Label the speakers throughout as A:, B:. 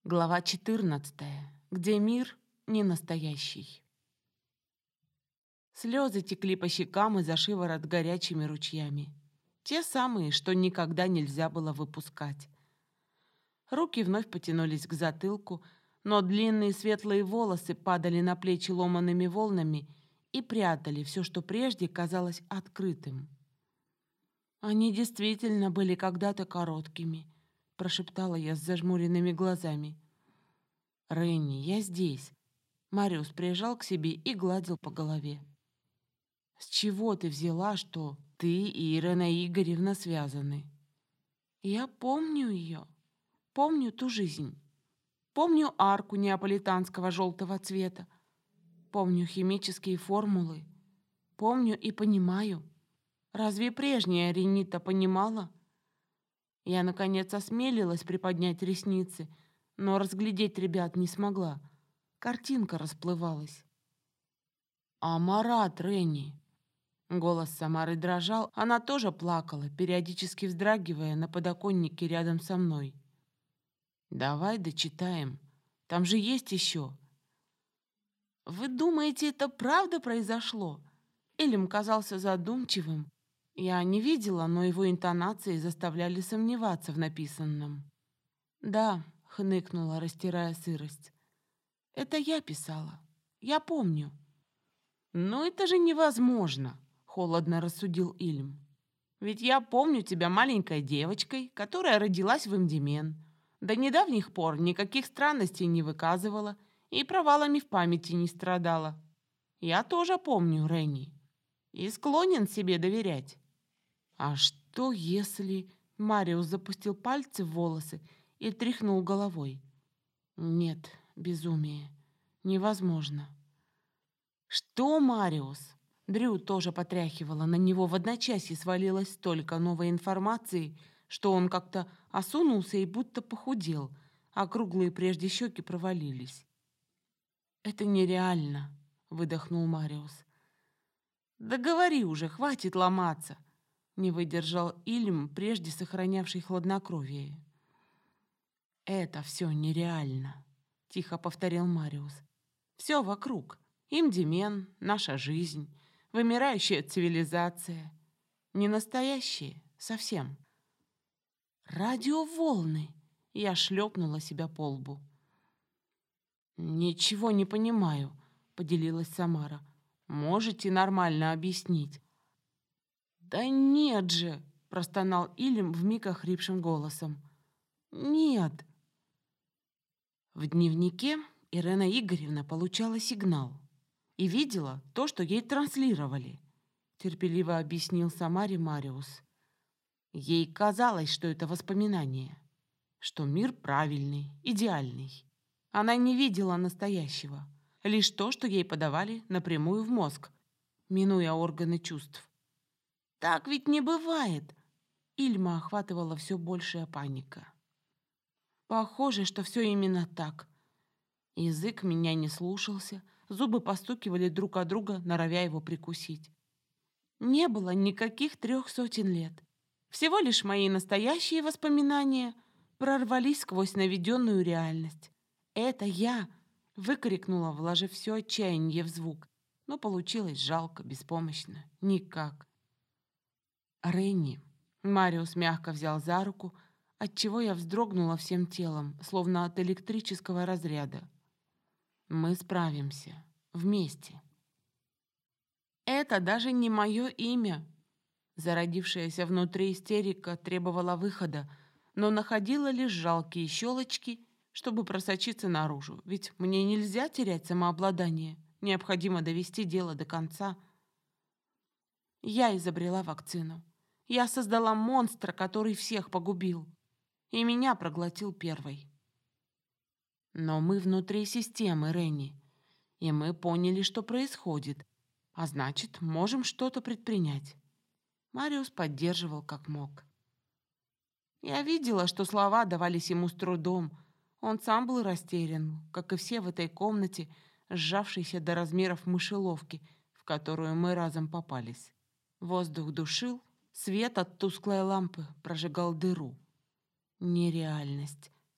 A: Глава 14, где мир не настоящий. Слезы текли по щекам и за шиворот горячими ручьями. Те самые, что никогда нельзя было выпускать. Руки вновь потянулись к затылку, но длинные светлые волосы падали на плечи ломаными волнами и прятали все, что прежде казалось открытым. «Они действительно были когда-то короткими», — прошептала я с зажмуренными глазами. «Ренни, я здесь». Мариус приезжал к себе и гладил по голове. «С чего ты взяла, что ты и Ирена Игоревна связаны?» «Я помню ее. Помню ту жизнь. Помню арку неаполитанского желтого цвета. Помню химические формулы. Помню и понимаю. Разве прежняя Ренита понимала?» Я, наконец, осмелилась приподнять ресницы, но разглядеть ребят не смогла. Картинка расплывалась. «А Марат, Ренни?» Голос Самары дрожал, она тоже плакала, периодически вздрагивая на подоконнике рядом со мной. «Давай дочитаем. Там же есть еще». «Вы думаете, это правда произошло?» Элем казался задумчивым. Я не видела, но его интонации заставляли сомневаться в написанном. «Да», — хныкнула, растирая сырость. «Это я писала. Я помню». «Но это же невозможно», — холодно рассудил Ильм. «Ведь я помню тебя маленькой девочкой, которая родилась в Эмдимен. До недавних пор никаких странностей не выказывала и провалами в памяти не страдала. Я тоже помню Ренни и склонен себе доверять». «А что если...» Мариус запустил пальцы в волосы и тряхнул головой. «Нет, безумие. Невозможно». «Что, Мариус?» Дрю тоже потряхивала, на него в одночасье свалилось столько новой информации, что он как-то осунулся и будто похудел, а круглые прежде щеки провалились. «Это нереально», — выдохнул Мариус. «Да говори уже, хватит ломаться», — не выдержал Ильм, прежде сохранявший хладнокровие. «Это все нереально», — тихо повторил Мариус. «Все вокруг. Имдимен, наша жизнь, вымирающая цивилизация. Не настоящие совсем». «Радиоволны!» — я шлепнула себя по лбу. «Ничего не понимаю», — поделилась Самара. «Можете нормально объяснить?» «Да нет же!» — простонал Илем вмиг охрипшим голосом. «Нет!» В дневнике Ирена Игоревна получала сигнал и видела то, что ей транслировали, терпеливо объяснил Самаре Мариус. Ей казалось, что это воспоминание, что мир правильный, идеальный. Она не видела настоящего, лишь то, что ей подавали напрямую в мозг, минуя органы чувств. «Так ведь не бывает!» Ильма охватывала все большая паника. «Похоже, что все именно так». Язык меня не слушался, зубы постукивали друг о друга, норовя его прикусить. Не было никаких 300 лет. Всего лишь мои настоящие воспоминания прорвались сквозь наведенную реальность. «Это я!» — выкрикнула, вложив все отчаяние в звук. Но получилось жалко, беспомощно. Никак. «Ренни!» — Мариус мягко взял за руку, отчего я вздрогнула всем телом, словно от электрического разряда. «Мы справимся. Вместе». «Это даже не мое имя!» Зародившаяся внутри истерика требовала выхода, но находила лишь жалкие щелочки, чтобы просочиться наружу. Ведь мне нельзя терять самообладание. Необходимо довести дело до конца. Я изобрела вакцину. Я создала монстра, который всех погубил. И меня проглотил первый. Но мы внутри системы, Ренни. И мы поняли, что происходит. А значит, можем что-то предпринять. Мариус поддерживал как мог. Я видела, что слова давались ему с трудом. Он сам был растерян, как и все в этой комнате, сжавшейся до размеров мышеловки, в которую мы разом попались. Воздух душил, свет от тусклой лампы прожигал дыру. Нереальность.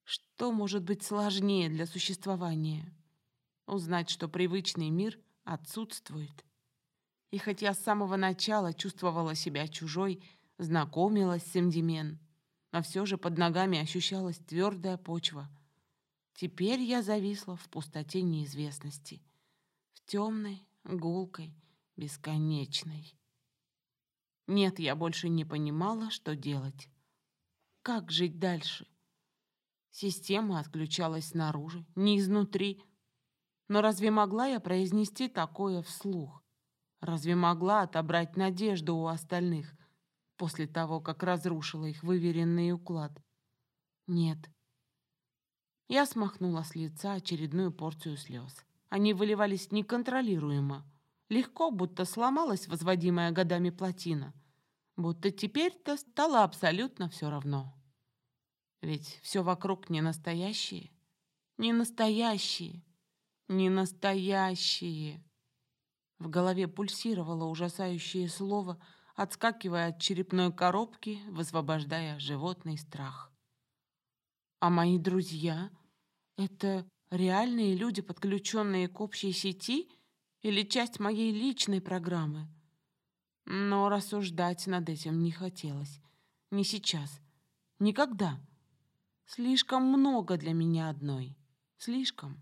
A: Что может быть сложнее для существования? Узнать, что привычный мир отсутствует. И хоть я с самого начала чувствовала себя чужой, знакомилась с Эмдимен, но все же под ногами ощущалась твердая почва. Теперь я зависла в пустоте неизвестности, в темной, гулкой, бесконечной. Нет, я больше не понимала, что делать. Как жить дальше? Система отключалась снаружи, не изнутри. Но разве могла я произнести такое вслух? Разве могла отобрать надежду у остальных после того, как разрушила их выверенный уклад? Нет. Я смахнула с лица очередную порцию слез. Они выливались неконтролируемо. Легко, будто сломалась возводимая годами плотина. Будто теперь-то стало абсолютно все равно. Ведь все вокруг не настоящее. Не настоящие. Не настоящие. В голове пульсировало ужасающее слово, отскакивая от черепной коробки, высвобождая животный страх. А мои друзья — это реальные люди, подключенные к общей сети, или часть моей личной программы? Но рассуждать над этим не хотелось. Не сейчас. Никогда. Слишком много для меня одной. Слишком.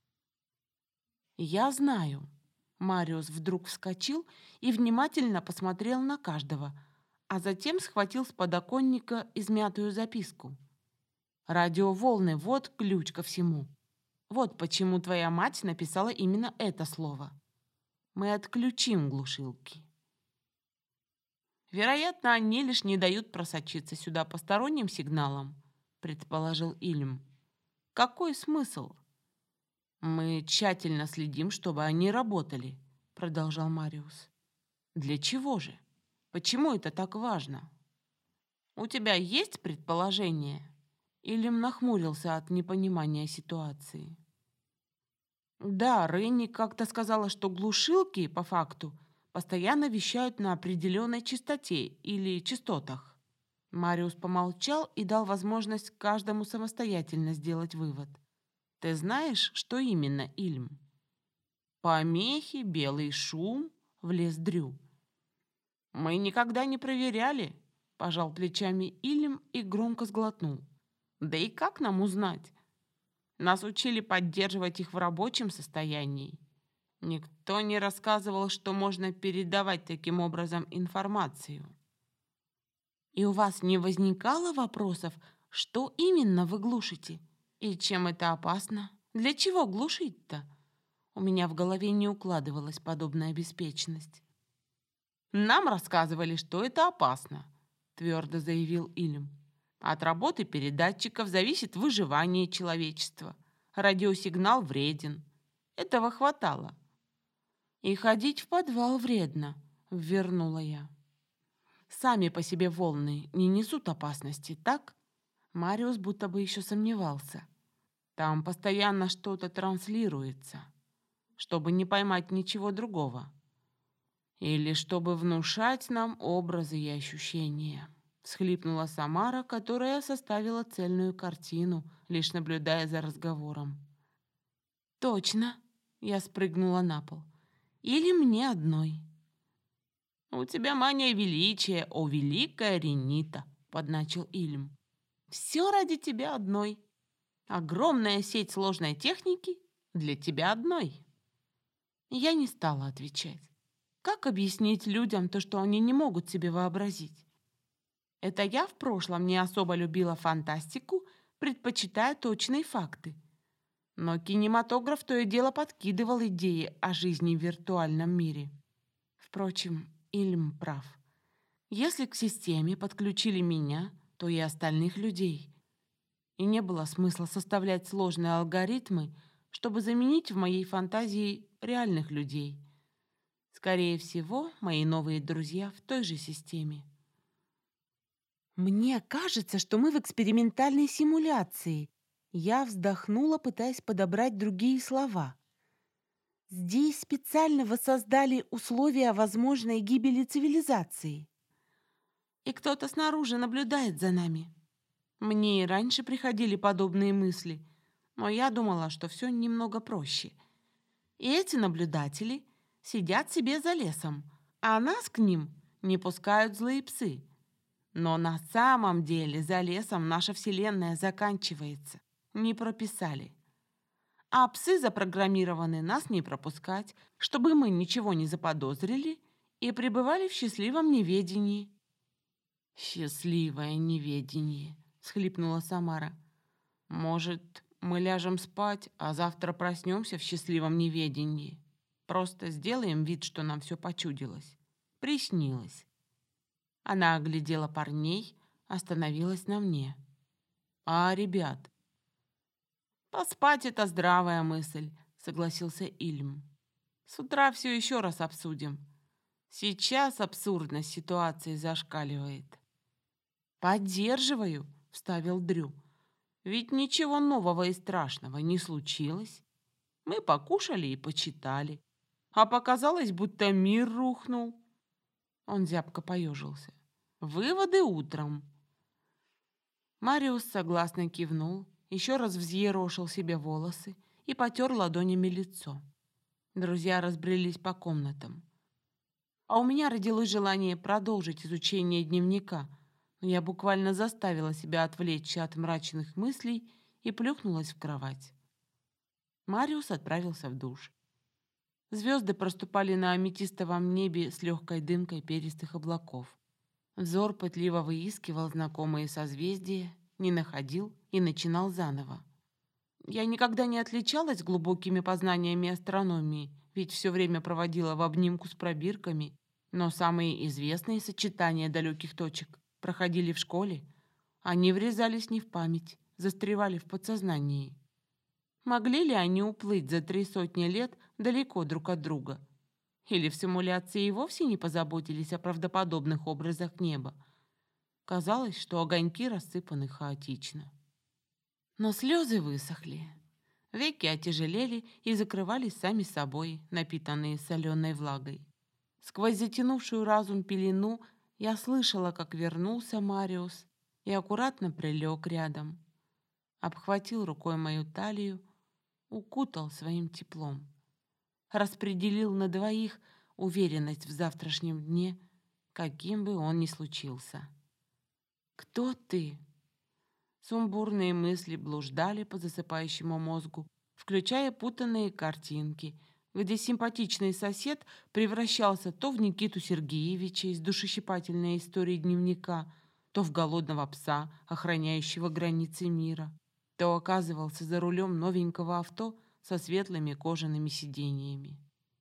A: Я знаю. Мариус вдруг вскочил и внимательно посмотрел на каждого, а затем схватил с подоконника измятую записку. «Радиоволны — вот ключ ко всему. Вот почему твоя мать написала именно это слово. Мы отключим глушилки». «Вероятно, они лишь не дают просочиться сюда посторонним сигналам», — предположил Ильм. «Какой смысл?» «Мы тщательно следим, чтобы они работали», — продолжал Мариус. «Для чего же? Почему это так важно?» «У тебя есть предположение?» Ильм нахмурился от непонимания ситуации. «Да, Ренни как-то сказала, что глушилки, по факту, постоянно вещают на определенной частоте или частотах». Мариус помолчал и дал возможность каждому самостоятельно сделать вывод. «Ты знаешь, что именно, Ильм?» «Помехи, белый шум», — влез Дрю. «Мы никогда не проверяли», — пожал плечами Ильм и громко сглотнул. «Да и как нам узнать? Нас учили поддерживать их в рабочем состоянии. Никто не рассказывал, что можно передавать таким образом информацию». «И у вас не возникало вопросов, что именно вы глушите? И чем это опасно? Для чего глушить-то?» У меня в голове не укладывалась подобная беспечность. «Нам рассказывали, что это опасно», — твердо заявил Ильм. «От работы передатчиков зависит выживание человечества. Радиосигнал вреден. Этого хватало». «И ходить в подвал вредно», — ввернула я. «Сами по себе волны не несут опасности, так?» Мариус будто бы еще сомневался. «Там постоянно что-то транслируется, чтобы не поймать ничего другого. Или чтобы внушать нам образы и ощущения», — всхлипнула Самара, которая составила цельную картину, лишь наблюдая за разговором. «Точно!» — я спрыгнула на пол. «Или мне одной». «У тебя мания величия, о великая Ренита!» — подначил Ильм. «Все ради тебя одной. Огромная сеть сложной техники для тебя одной». Я не стала отвечать. Как объяснить людям то, что они не могут себе вообразить? Это я в прошлом не особо любила фантастику, предпочитая точные факты. Но кинематограф то и дело подкидывал идеи о жизни в виртуальном мире. Впрочем, Ильм прав. Если к системе подключили меня, то и остальных людей. И не было смысла составлять сложные алгоритмы, чтобы заменить в моей фантазии реальных людей. Скорее всего, мои новые друзья в той же системе. «Мне кажется, что мы в экспериментальной симуляции». Я вздохнула, пытаясь подобрать другие слова. «Здесь специально воссоздали условия возможной гибели цивилизации. И кто-то снаружи наблюдает за нами». Мне и раньше приходили подобные мысли, но я думала, что все немного проще. И эти наблюдатели сидят себе за лесом, а нас к ним не пускают злые псы. Но на самом деле за лесом наша вселенная заканчивается. Не прописали. А псы запрограммированы нас не пропускать, чтобы мы ничего не заподозрили и пребывали в счастливом неведении. «Счастливое неведение», — схлипнула Самара. «Может, мы ляжем спать, а завтра проснемся в счастливом неведении? Просто сделаем вид, что нам все почудилось. Приснилось». Она оглядела парней, остановилась на мне. «А, ребят?» «Поспать — это здравая мысль», — согласился Ильм. «С утра все еще раз обсудим. Сейчас абсурдность ситуации зашкаливает». «Поддерживаю», — вставил Дрю. «Ведь ничего нового и страшного не случилось. Мы покушали и почитали. А показалось, будто мир рухнул». Он зябко поежился. «Выводы утром». Мариус согласно кивнул, еще раз взъерошил себе волосы и потер ладонями лицо. Друзья разбрелись по комнатам. А у меня родилось желание продолжить изучение дневника, но я буквально заставила себя отвлечься от мрачных мыслей и плюхнулась в кровать. Мариус отправился в душ. Звезды проступали на аметистовом небе с легкой дымкой перистых облаков. Взор пытливо выискивал знакомые созвездия, не находил и начинал заново. Я никогда не отличалась глубокими познаниями астрономии, ведь все время проводила в обнимку с пробирками, но самые известные сочетания далеких точек проходили в школе. Они врезались не в память, застревали в подсознании. Могли ли они уплыть за 300 лет далеко друг от друга? Или в симуляции и вовсе не позаботились о правдоподобных образах неба? Казалось, что огоньки рассыпаны хаотично. Но слезы высохли. Веки отяжелели и закрывались сами собой, напитанные соленой влагой. Сквозь затянувшую разум пелену я слышала, как вернулся Мариус и аккуратно прилег рядом. Обхватил рукой мою талию, укутал своим теплом. Распределил на двоих уверенность в завтрашнем дне, каким бы он ни случился. «Кто ты?» Сумбурные мысли блуждали по засыпающему мозгу, включая путанные картинки, где симпатичный сосед превращался то в Никиту Сергеевича из душещипательной истории дневника, то в голодного пса, охраняющего границы мира, то оказывался за рулем новенького авто со светлыми кожаными сиденьями.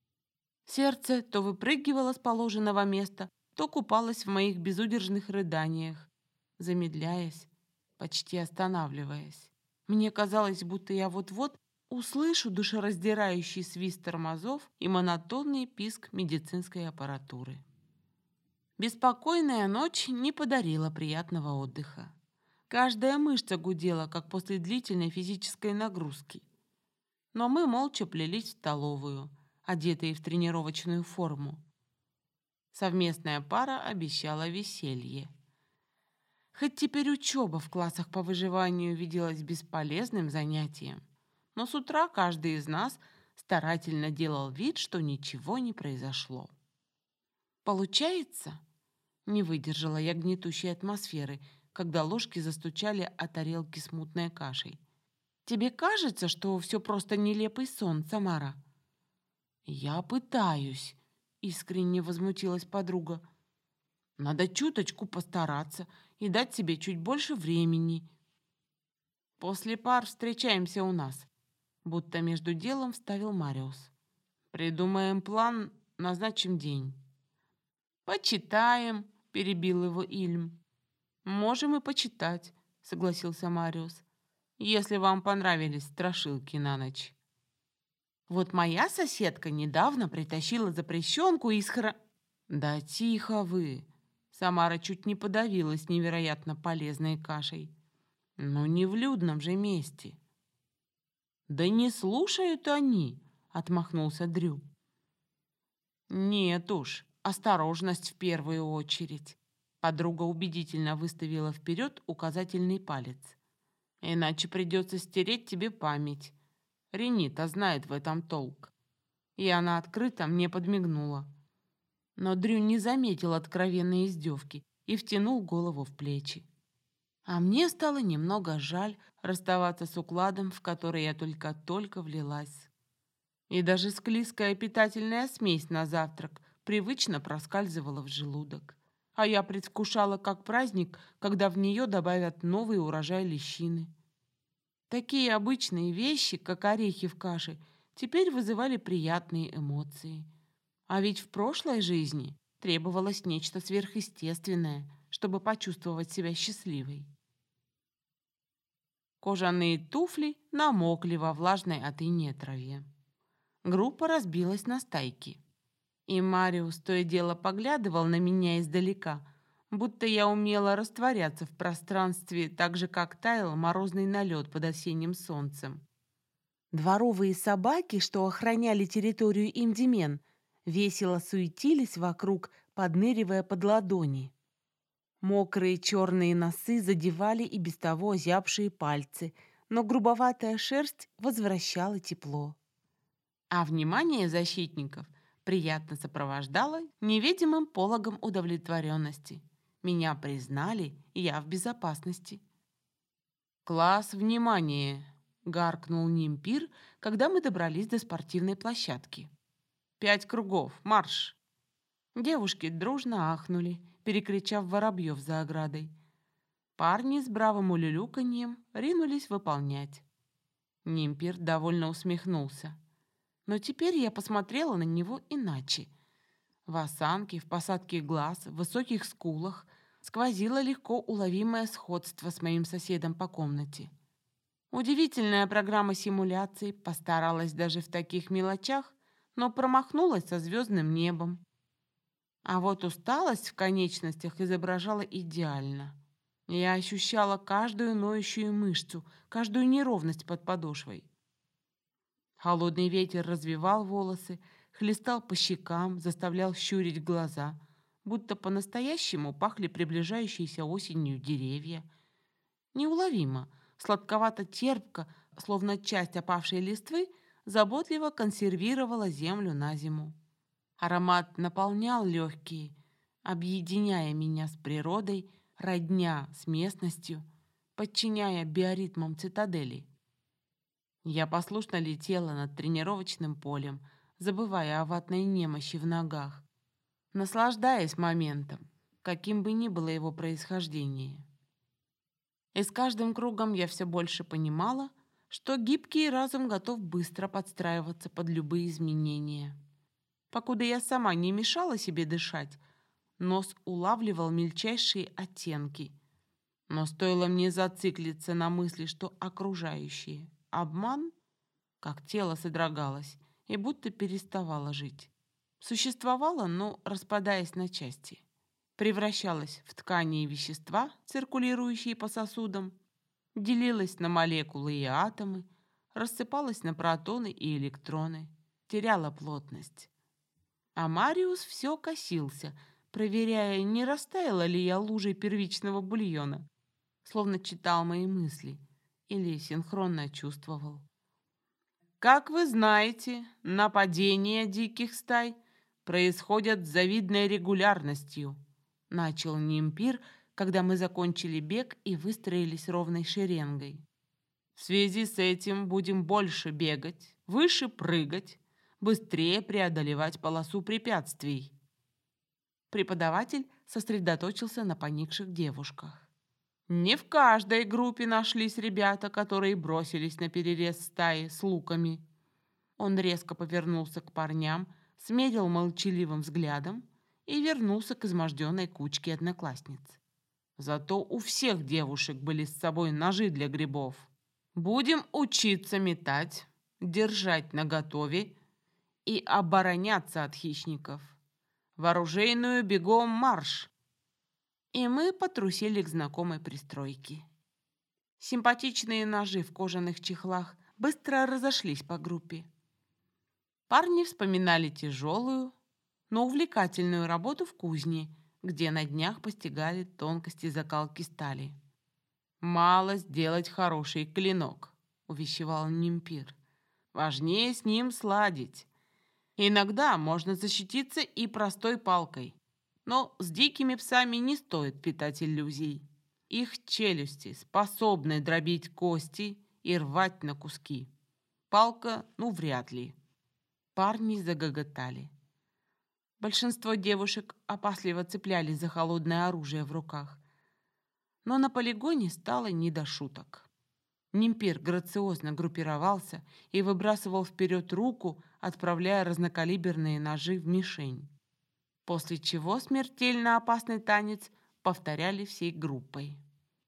A: Сердце то выпрыгивало с положенного места, то купалось в моих безудержных рыданиях, замедляясь, почти останавливаясь. Мне казалось, будто я вот-вот услышу душераздирающий свист тормозов и монотонный писк медицинской аппаратуры. Беспокойная ночь не подарила приятного отдыха. Каждая мышца гудела, как после длительной физической нагрузки. Но мы молча плелись в столовую, одетые в тренировочную форму. Совместная пара обещала веселье. Хоть теперь учеба в классах по выживанию виделась бесполезным занятием, но с утра каждый из нас старательно делал вид, что ничего не произошло. «Получается?» — не выдержала я гнетущей атмосферы, когда ложки застучали о тарелки с мутной кашей. «Тебе кажется, что все просто нелепый сон, Самара?» «Я пытаюсь», — искренне возмутилась подруга. «Надо чуточку постараться и дать себе чуть больше времени. После пар встречаемся у нас», — будто между делом вставил Мариус. «Придумаем план, назначим день». «Почитаем», — перебил его Ильм. «Можем и почитать», — согласился Мариус, «если вам понравились страшилки на ночь». «Вот моя соседка недавно притащила запрещенку из «Да тихо вы!» Самара чуть не подавилась невероятно полезной кашей. «Но не в людном же месте». «Да не слушают они!» — отмахнулся Дрю. «Нет уж, осторожность в первую очередь». Подруга убедительно выставила вперед указательный палец. Иначе придется стереть тебе память. Ренита знает в этом толк. И она открыто мне подмигнула. Но Дрю не заметил откровенной издевки и втянул голову в плечи. А мне стало немного жаль расставаться с укладом, в который я только-только влилась. И даже склизкая питательная смесь на завтрак привычно проскальзывала в желудок. А я предвкушала как праздник, когда в нее добавят новый урожай лещины. Такие обычные вещи, как орехи в каше, теперь вызывали приятные эмоции. А ведь в прошлой жизни требовалось нечто сверхъестественное, чтобы почувствовать себя счастливой. Кожаные туфли намокли во влажной от инея траве. Группа разбилась на стайки. И Мариус то и дело поглядывал на меня издалека, будто я умела растворяться в пространстве так же, как таял морозный налет под осенним солнцем. Дворовые собаки, что охраняли территорию Имдимен, весело суетились вокруг, подныривая под ладони. Мокрые черные носы задевали и без того озябшие пальцы, но грубоватая шерсть возвращала тепло. А внимание защитников приятно сопровождало невидимым пологом удовлетворенности. Меня признали, и я в безопасности. «Класс, внимание!» — гаркнул Нимпир, когда мы добрались до спортивной площадки. 5 кругов, марш!» Девушки дружно ахнули, перекричав воробьев за оградой. Парни с бравым улюлюканьем ринулись выполнять. Нимпир довольно усмехнулся. Но теперь я посмотрела на него иначе. В осанке, в посадке глаз, в высоких скулах сквозило легко уловимое сходство с моим соседом по комнате. Удивительная программа симуляций постаралась даже в таких мелочах, но промахнулась со звездным небом. А вот усталость в конечностях изображала идеально. Я ощущала каждую ноющую мышцу, каждую неровность под подошвой. Холодный ветер развивал волосы, хлестал по щекам, заставлял щурить глаза, будто по-настоящему пахли приближающейся осенью деревья. Неуловимо, сладковато-терпко, словно часть опавшей листвы, заботливо консервировала землю на зиму. Аромат наполнял легкие, объединяя меня с природой, родня с местностью, подчиняя биоритмам цитадели. Я послушно летела над тренировочным полем, забывая о ватной немощи в ногах, наслаждаясь моментом, каким бы ни было его происхождение. И с каждым кругом я все больше понимала, что гибкий разум готов быстро подстраиваться под любые изменения. Покуда я сама не мешала себе дышать, нос улавливал мельчайшие оттенки. Но стоило мне зациклиться на мысли, что окружающие — обман, как тело содрогалось и будто переставало жить. Существовало, но распадаясь на части. Превращалось в ткани и вещества, циркулирующие по сосудам, делилось на молекулы и атомы, рассыпалось на протоны и электроны, теряло плотность. А Мариус все косился, проверяя, не растаяла ли я лужей первичного бульона, словно читал мои мысли или синхронно чувствовал. Как вы знаете, нападения диких стай происходят с завидной регулярностью, начал Нимпир, когда мы закончили бег и выстроились ровной шеренгой. В связи с этим будем больше бегать, выше прыгать, быстрее преодолевать полосу препятствий. Преподаватель сосредоточился на поникших девушках. Не в каждой группе нашлись ребята, которые бросились на перерез стаи с луками. Он резко повернулся к парням, смерил молчаливым взглядом и вернулся к изможденной кучке одноклассниц. Зато у всех девушек были с собой ножи для грибов. Будем учиться метать, держать наготове и обороняться от хищников. В оружейную бегом марш! И мы потрусили к знакомой пристройке. Симпатичные ножи в кожаных чехлах быстро разошлись по группе. Парни вспоминали тяжелую, но увлекательную работу в кузне, где на днях постигали тонкости закалки стали. «Мало сделать хороший клинок», — увещевал Нимпир. «Важнее с ним сладить. Иногда можно защититься и простой палкой. Но с дикими псами не стоит питать иллюзий. Их челюсти способны дробить кости и рвать на куски. Палка, ну, вряд ли». Парни загоготали. Большинство девушек опасливо цеплялись за холодное оружие в руках. Но на полигоне стало не до шуток. Нимпир грациозно группировался и выбрасывал вперед руку, отправляя разнокалиберные ножи в мишень. После чего смертельно опасный танец повторяли всей группой.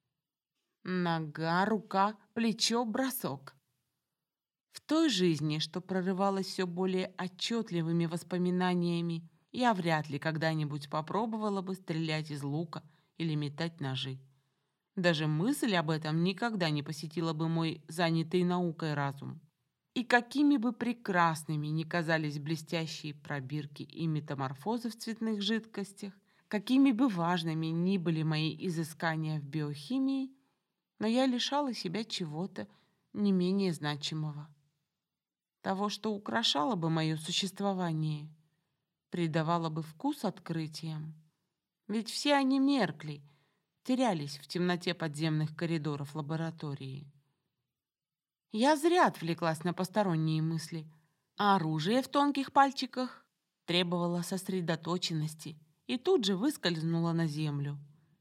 A: Нога, рука, плечо, бросок. В той жизни, что прорывалась все более отчетливыми воспоминаниями, я вряд ли когда-нибудь попробовала бы стрелять из лука или метать ножи. Даже мысль об этом никогда не посетила бы мой занятый наукой разум. И какими бы прекрасными ни казались блестящие пробирки и метаморфозы в цветных жидкостях, какими бы важными ни были мои изыскания в биохимии, но я лишала себя чего-то не менее значимого. Того, что украшало бы мое существование, придавало бы вкус открытиям. Ведь все они меркли, терялись в темноте подземных коридоров лаборатории. Я зря отвлеклась на посторонние мысли, а оружие в тонких пальчиках требовало сосредоточенности и тут же выскользнуло на землю.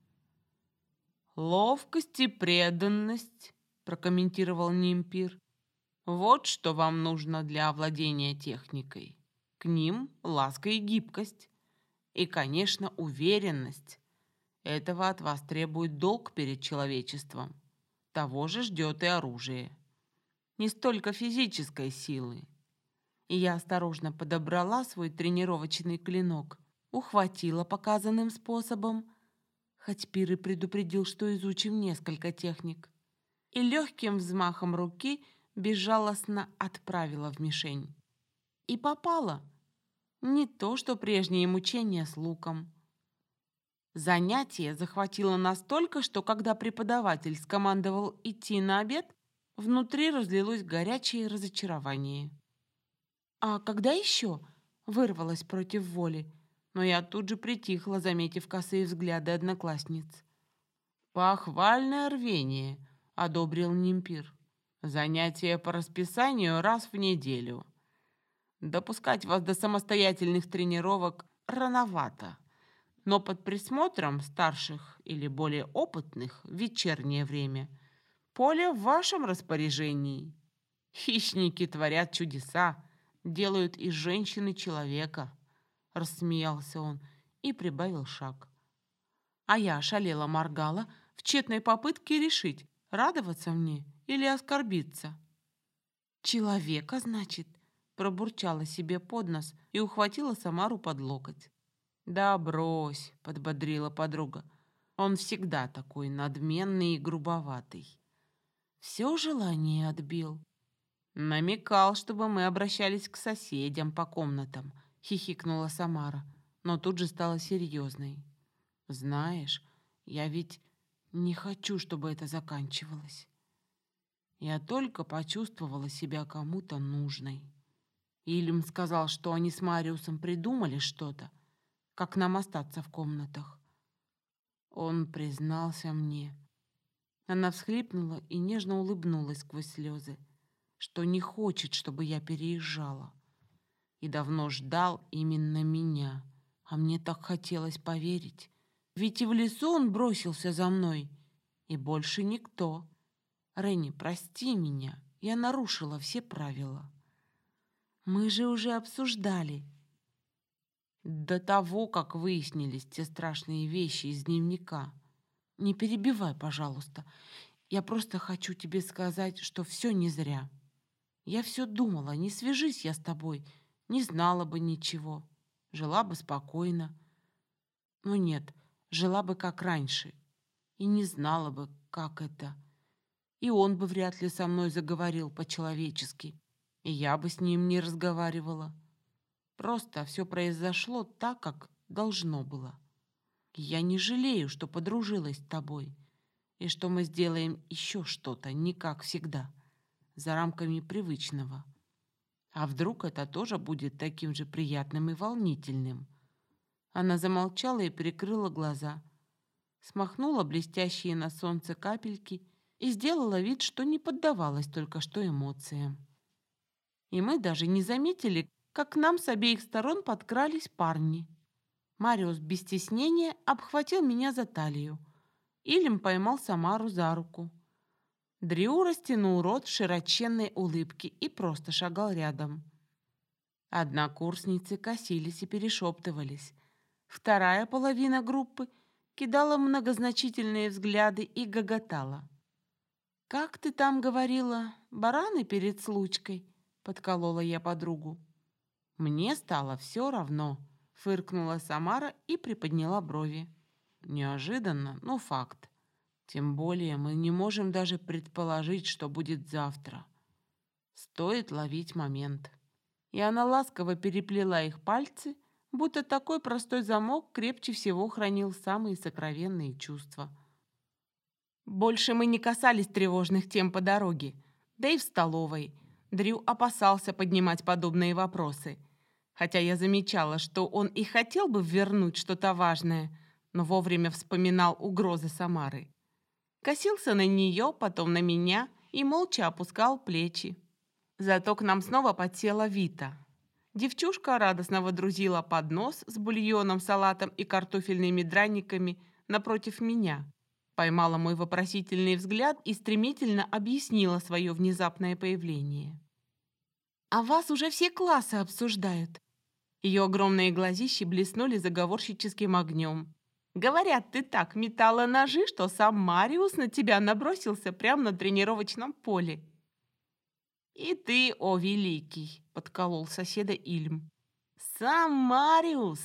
A: «Ловкость и преданность», — прокомментировал Нимпир. «Вот что вам нужно для овладения техникой. К ним ласка и гибкость. И, конечно, уверенность. Этого от вас требует долг перед человечеством. Того же ждет и оружие. Не столько физической силы». И я осторожно подобрала свой тренировочный клинок, ухватила показанным способом, хоть Пир и предупредил, что изучим несколько техник, и легким взмахом руки безжалостно отправила в мишень. И попала. Не то, что прежние мучения с луком. Занятие захватило настолько, что когда преподаватель скомандовал идти на обед, внутри разлилось горячее разочарование. «А когда еще?» — вырвалась против воли, но я тут же притихла, заметив косые взгляды одноклассниц. «Похвальное рвение», — одобрил Нимпир. «Занятия по расписанию раз в неделю. Допускать вас до самостоятельных тренировок рановато, но под присмотром старших или более опытных в вечернее время поле в вашем распоряжении. Хищники творят чудеса, делают из женщины человека», — рассмеялся он и прибавил шаг. А я ошалела моргала в тщетной попытке решить, радоваться мне или оскорбиться. «Человека, значит?» — пробурчала себе под нос и ухватила Самару под локоть. «Да брось», — подбодрила подруга. «Он всегда такой надменный и грубоватый». Все желание отбил. «Намекал, чтобы мы обращались к соседям по комнатам», — хихикнула Самара, но тут же стала серьезной. «Знаешь, я ведь не хочу, чтобы это заканчивалось. Я только почувствовала себя кому-то нужной. Ильм сказал, что они с Мариусом придумали что-то, как нам остаться в комнатах. Он признался мне». Она всхлипнула и нежно улыбнулась сквозь слезы, что не хочет, чтобы я переезжала. И давно ждал именно меня. А мне так хотелось поверить. Ведь и в лесу он бросился за мной. И больше никто. Ренни, прости меня. Я нарушила все правила. Мы же уже обсуждали. До того, как выяснились те страшные вещи из дневника. Не перебивай, пожалуйста. Я просто хочу тебе сказать, что все не зря. Я все думала, не свяжись я с тобой, не знала бы ничего. Жила бы спокойно. Но нет, жила бы как раньше. И не знала бы, как это. И он бы вряд ли со мной заговорил по-человечески. И я бы с ним не разговаривала. Просто все произошло так, как должно было. Я не жалею, что подружилась с тобой, и что мы сделаем еще что-то, не как всегда, за рамками привычного. А вдруг это тоже будет таким же приятным и волнительным? Она замолчала и прикрыла глаза, смахнула блестящие на солнце капельки и сделала вид, что не поддавалась только что эмоциям. И мы даже не заметили, как к нам с обеих сторон подкрались парни. Мариус без стеснения обхватил меня за талию. Илем поймал Самару за руку. Дрю растянул рот в широченной улыбке и просто шагал рядом. Однокурсницы косились и перешептывались. Вторая половина группы кидала многозначительные взгляды и гоготала. «Как ты там говорила, бараны перед случкой?» — подколола я подругу. «Мне стало все равно», — фыркнула Самара и приподняла брови. «Неожиданно, но факт. Тем более мы не можем даже предположить, что будет завтра. Стоит ловить момент». И она ласково переплела их пальцы, будто такой простой замок крепче всего хранил самые сокровенные чувства. Больше мы не касались тревожных тем по дороге, да и в столовой. Дрю опасался поднимать подобные вопросы. Хотя я замечала, что он и хотел бы вернуть что-то важное, но вовремя вспоминал угрозы Самары. Косился на нее, потом на меня и молча опускал плечи. Зато к нам снова подсела Вита. Девчушка радостно водрузила поднос с бульоном, салатом и картофельными драниками напротив меня. Поймала мой вопросительный взгляд и стремительно объяснила свое внезапное появление. «А вас уже все классы обсуждают». Ее огромные глазищи блеснули заговорщическим огнем. «Говорят, ты так метала ножи, что сам Мариус на тебя набросился прямо на тренировочном поле». «И ты, о великий!» — подколол соседа Ильм. «Сам Мариус!»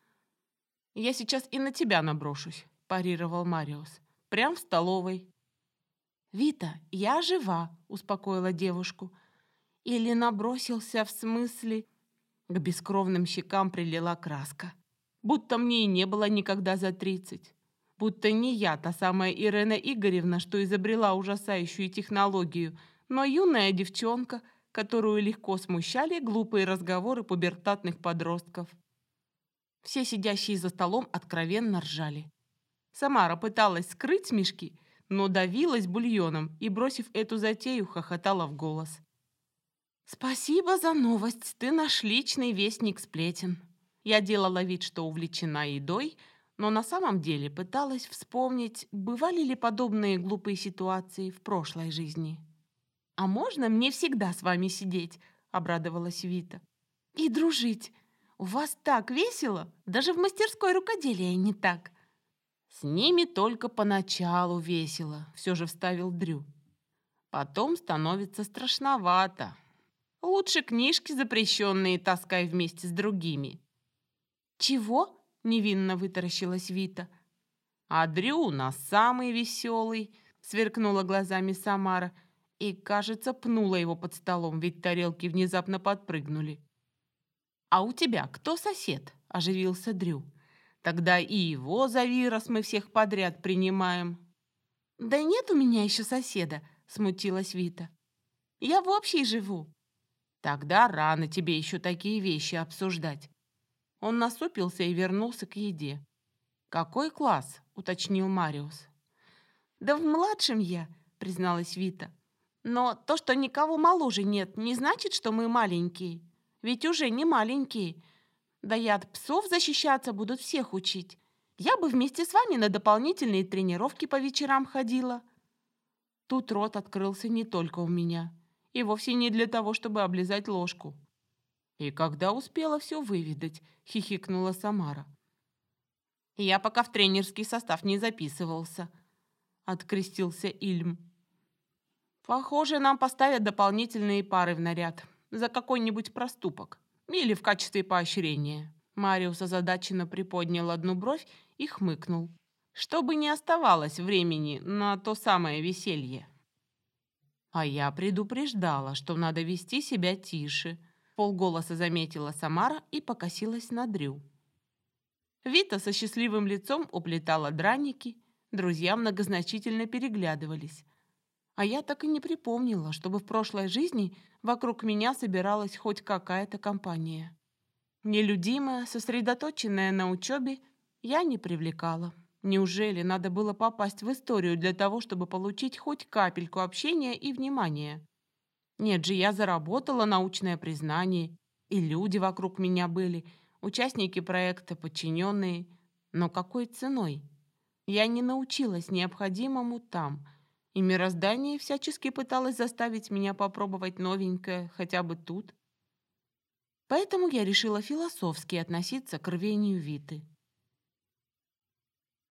A: «Я сейчас и на тебя наброшусь», — парировал Мариус. «Прям в столовой». «Вита, я жива», — успокоила девушку. «Или набросился в смысле...» К бескровным щекам прилила краска. Будто мне и не было никогда за 30. Будто не я, та самая Ирена Игоревна, что изобрела ужасающую технологию, но юная девчонка, которую легко смущали глупые разговоры пубертатных подростков. Все сидящие за столом откровенно ржали. Самара пыталась скрыть смешки, но давилась бульоном и, бросив эту затею, хохотала в голос. «Спасибо за новость, ты наш личный вестник сплетен». Я делала вид, что увлечена едой, но на самом деле пыталась вспомнить, бывали ли подобные глупые ситуации в прошлой жизни. «А можно мне всегда с вами сидеть?» — обрадовалась Вита. «И дружить. У вас так весело, даже в мастерской рукоделия не так». «С ними только поначалу весело», — все же вставил Дрю. «Потом становится страшновато. Лучше книжки запрещенные таскай вместе с другими». «Чего?» — невинно вытаращилась Вита. «А Дрю у нас самый веселый», — сверкнула глазами Самара и, кажется, пнула его под столом, ведь тарелки внезапно подпрыгнули. «А у тебя кто сосед?» — оживился Дрю. «Тогда и его зови, раз мы всех подряд принимаем». «Да нет у меня еще соседа», — смутилась Вита. «Я в общей живу». «Тогда рано тебе еще такие вещи обсуждать». Он насупился и вернулся к еде. «Какой класс?» — уточнил Мариус. «Да в младшем я», — призналась Вита. «Но то, что никого моложе нет, не значит, что мы маленькие. Ведь уже не маленькие. Да и от псов защищаться будут всех учить. Я бы вместе с вами на дополнительные тренировки по вечерам ходила». Тут рот открылся не только у меня. И вовсе не для того, чтобы облизать ложку. «И когда успела все выведать?» — хихикнула Самара. «Я пока в тренерский состав не записывался», — открестился Ильм. «Похоже, нам поставят дополнительные пары в наряд за какой-нибудь проступок или в качестве поощрения». Мариус озадаченно приподнял одну бровь и хмыкнул, чтобы не оставалось времени на то самое веселье. «А я предупреждала, что надо вести себя тише», — полголоса заметила Самара и покосилась на Дрю. Вита со счастливым лицом уплетала драники, друзья многозначительно переглядывались. А я так и не припомнила, чтобы в прошлой жизни вокруг меня собиралась хоть какая-то компания. Нелюдимая, сосредоточенная на учебе, я не привлекала. Неужели надо было попасть в историю для того, чтобы получить хоть капельку общения и внимания? Нет же, я заработала научное признание, и люди вокруг меня были, участники проекта, подчиненные. Но какой ценой? Я не научилась необходимому там, и мироздание всячески пыталось заставить меня попробовать новенькое хотя бы тут. Поэтому я решила философски относиться к рвению Виты.